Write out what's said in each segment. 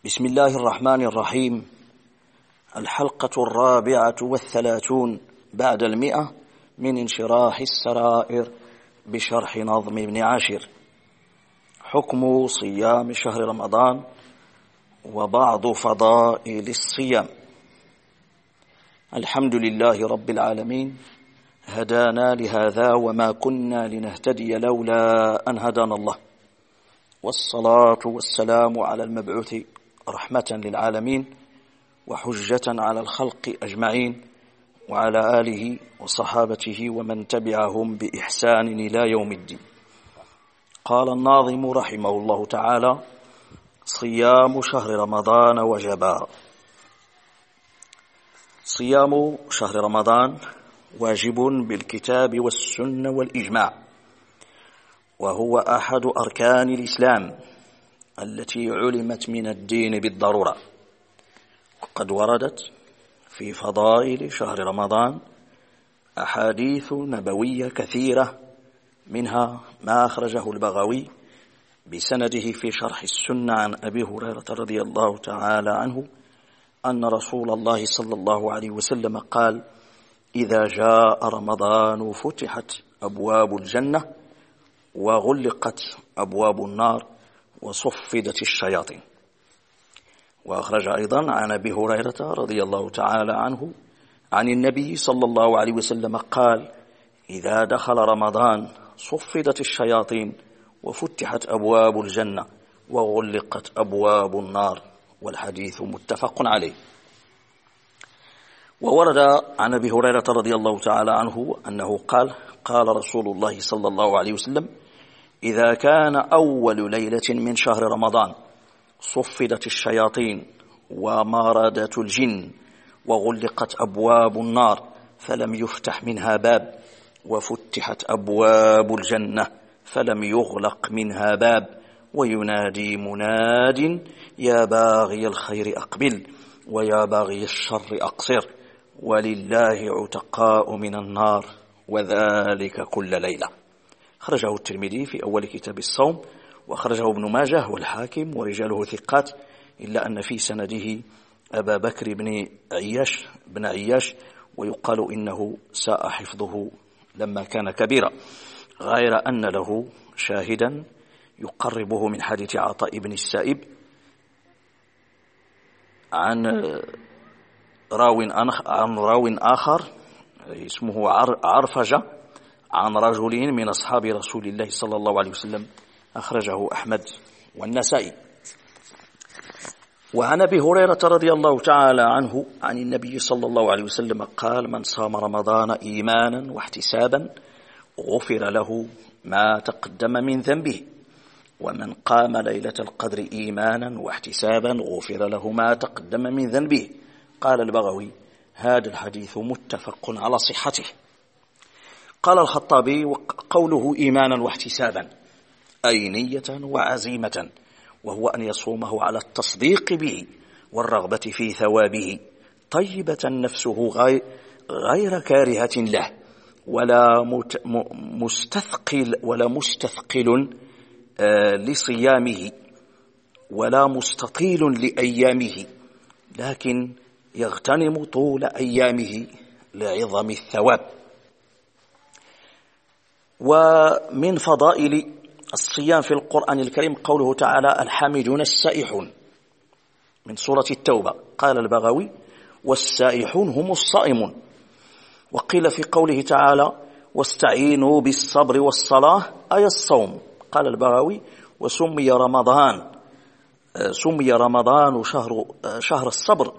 بسم الله الرحمن الرحيم. الحلقة 34 بعد 100 من انشراح السرائر بشرح نظم ابن عاشر. حكم صيام شهر رمضان وبعض فضائل الصيام. الحمد لله رب العالمين، هدانا لهذا وما كنا لنهتدي لولا أن هدانا الله، والصلاة والسلام على المبعوث رحمة للعالمين وحجة على الخلق أجمعين، وعلى آله وصحابته ومن تبعهم بإحسان إلى يوم الدين. قال الناظم رحمه الله تعالى: صيام شهر رمضان وجبا. صيام شهر رمضان واجب بالكتاب والسنة والإجماع، وهو أحد أركان الإسلام التي علمت من الدين بالضرورة، وقد وردت في فضائل شهر رمضان أحاديث نبوية كثيرة، منها ما أخرجه البغوي بسنده في شرح السنة عن أبي هريرة رضي الله تعالى عنه أن رسول الله صلى الله عليه وسلم قال: إذا جاء رمضان فتحت أبواب الجنة وغلقت أبواب النار وصفدت الشياطين. وأخرج أيضا عن أبي هريرة رضي الله تعالى عنه عن النبي صلى الله عليه وسلم قال: إذا دخل رمضان صفدت الشياطين وفتحت أبواب الجنة وغلقت أبواب النار. والحديث متفق عليه. وورد عن أبي هريرة رضي الله تعالى عنه أنه قال: قال رسول الله صلى الله عليه وسلم: إذا كان أول ليلة من شهر رمضان صفدت الشياطين وماردت الجن وغلقت أبواب النار فلم يفتح منها باب، وفتحت أبواب الجنة فلم يغلق منها باب، وينادي مناد: يا باغي الخير أقبل ويا باغي الشر أقصر، ولله عتقاء من النار، وذلك كل ليلة. خرجه الترمذي في أول كتاب الصوم، وخرجه ابن ماجه والحاكم ورجاله ثقات، إلا أن في سنده أبا بكر بن عياش ويقال إنه ساء حفظه لما كان كبيرا، غير أن له شاهدا يقربه من حديث عطاء بن السائب عن راو آخر اسمه عرفجة عن رجل من أصحاب رسول الله صلى الله عليه وسلم، أخرجه أحمد والنسائي. وعن أبي هريرة رضي الله تعالى عنه عن النبي صلى الله عليه وسلم قال: من صام رمضان إيمانا واحتسابا غفر له ما تقدم من ذنبه، ومن قام ليلة القدر إيمانا واحتسابا غفر له ما تقدم من ذنبه. قال البغوي: هذا الحديث متفق على صحته. قال الخطابي: قوله إيمانا واحتسابا أي نية وعزيمة، وهو أن يصومه على التصديق به والرغبة في ثوابه، طيبة نفسه غير كارهة له، ولا مستثقل لصيامه، ولا مستطيل لأيامه، لكن يغتنم طول أيامه لعظم الثواب. ومن فضائل الصيام في القرآن الكريم قوله تعالى: الحامدون السائحون، من سورة التوبة. قال البغوي: والسائحون هم الصائمون. وقيل في قوله تعالى: واستعينوا بالصبر والصلاة أي الصوم. قال البغوي: وسمي رمضان شهر الصبر،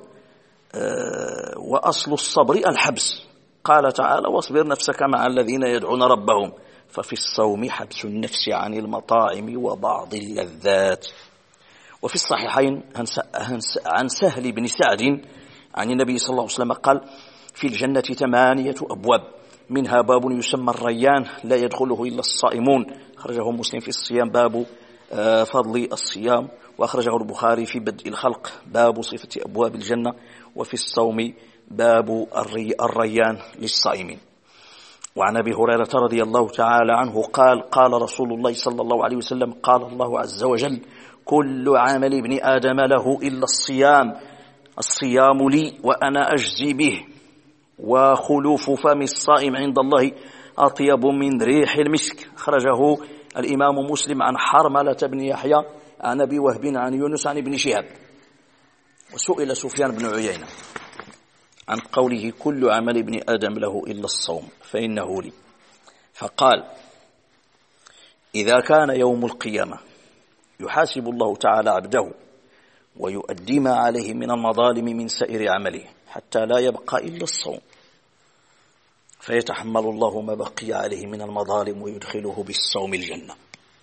وأصل الصبر الحبس. قال تعالى: واصبر نفسك مع الذين يدعون ربهم، ففي الصوم حبس النفس عن المطاعم وبعض اللذات. وفي الصحيحين عن سهل بن سعد عن النبي صلى الله عليه وسلم قال: في الجنة 8 أبواب، منها باب يسمى الريان لا يدخله إلا الصائمون. خرجه مسلم في الصيام باب فضل الصيام، وأخرجه البخاري في بدء الخلق باب صفة أبواب الجنة، وفي الصوم باب الريان للصائمين. وعن أبي هريرة رضي الله تعالى عنه قال: قال رسول الله صلى الله عليه وسلم: قال الله عز وجل: كل عمل ابن آدم له إلا الصيام، الصيام لي وأنا أجزي به، وخلوف فم الصائم عند الله أطيب من ريح المسك. خرجه الإمام مسلم عن حرملة بن يحيى عن أبي وهب عن يونس عن ابن شهاب. وسئل سفيان بن عيينة عن قوله كل عمل ابن آدم له إلا الصوم فإنه لي، فقال إذا كان يوم القيامة يحاسب الله تعالى عبده ويؤدي ما عليه من المظالم من سائر عمله حتى لا يبقى إلا الصوم، فيتحمل الله ما بقي عليه من المظالم ويدخله بالصوم الجنة.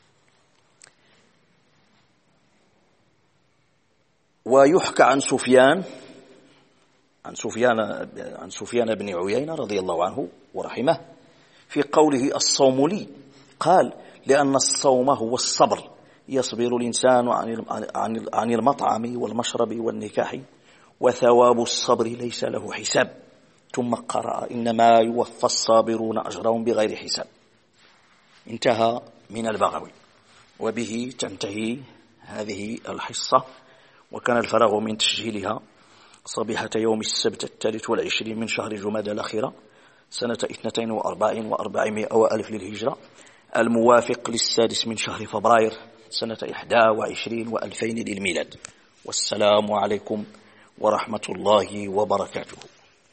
ويحكى عن سفيان بن عيينة رضي الله عنه ورحمه في قوله الصوم لي، قال لأن الصوم هو الصبر، يصبر الإنسان عن المطعم والمشرب والنكاح، وثواب الصبر ليس له حساب. ثم قرأ إنما يوفى الصابرون أجرهم بغير حساب. انتهى من البغوي. وبه تنتهي هذه الحصة، وكان الفراغ من تسجيلها صبيحة يوم السبت 23 من شهر جمادى الأخيرة سنة 42 و400 وألف للهجرة، الموافق للسادس من شهر فبراير سنة 21 و2000 للميلاد. والسلام عليكم ورحمة الله وبركاته.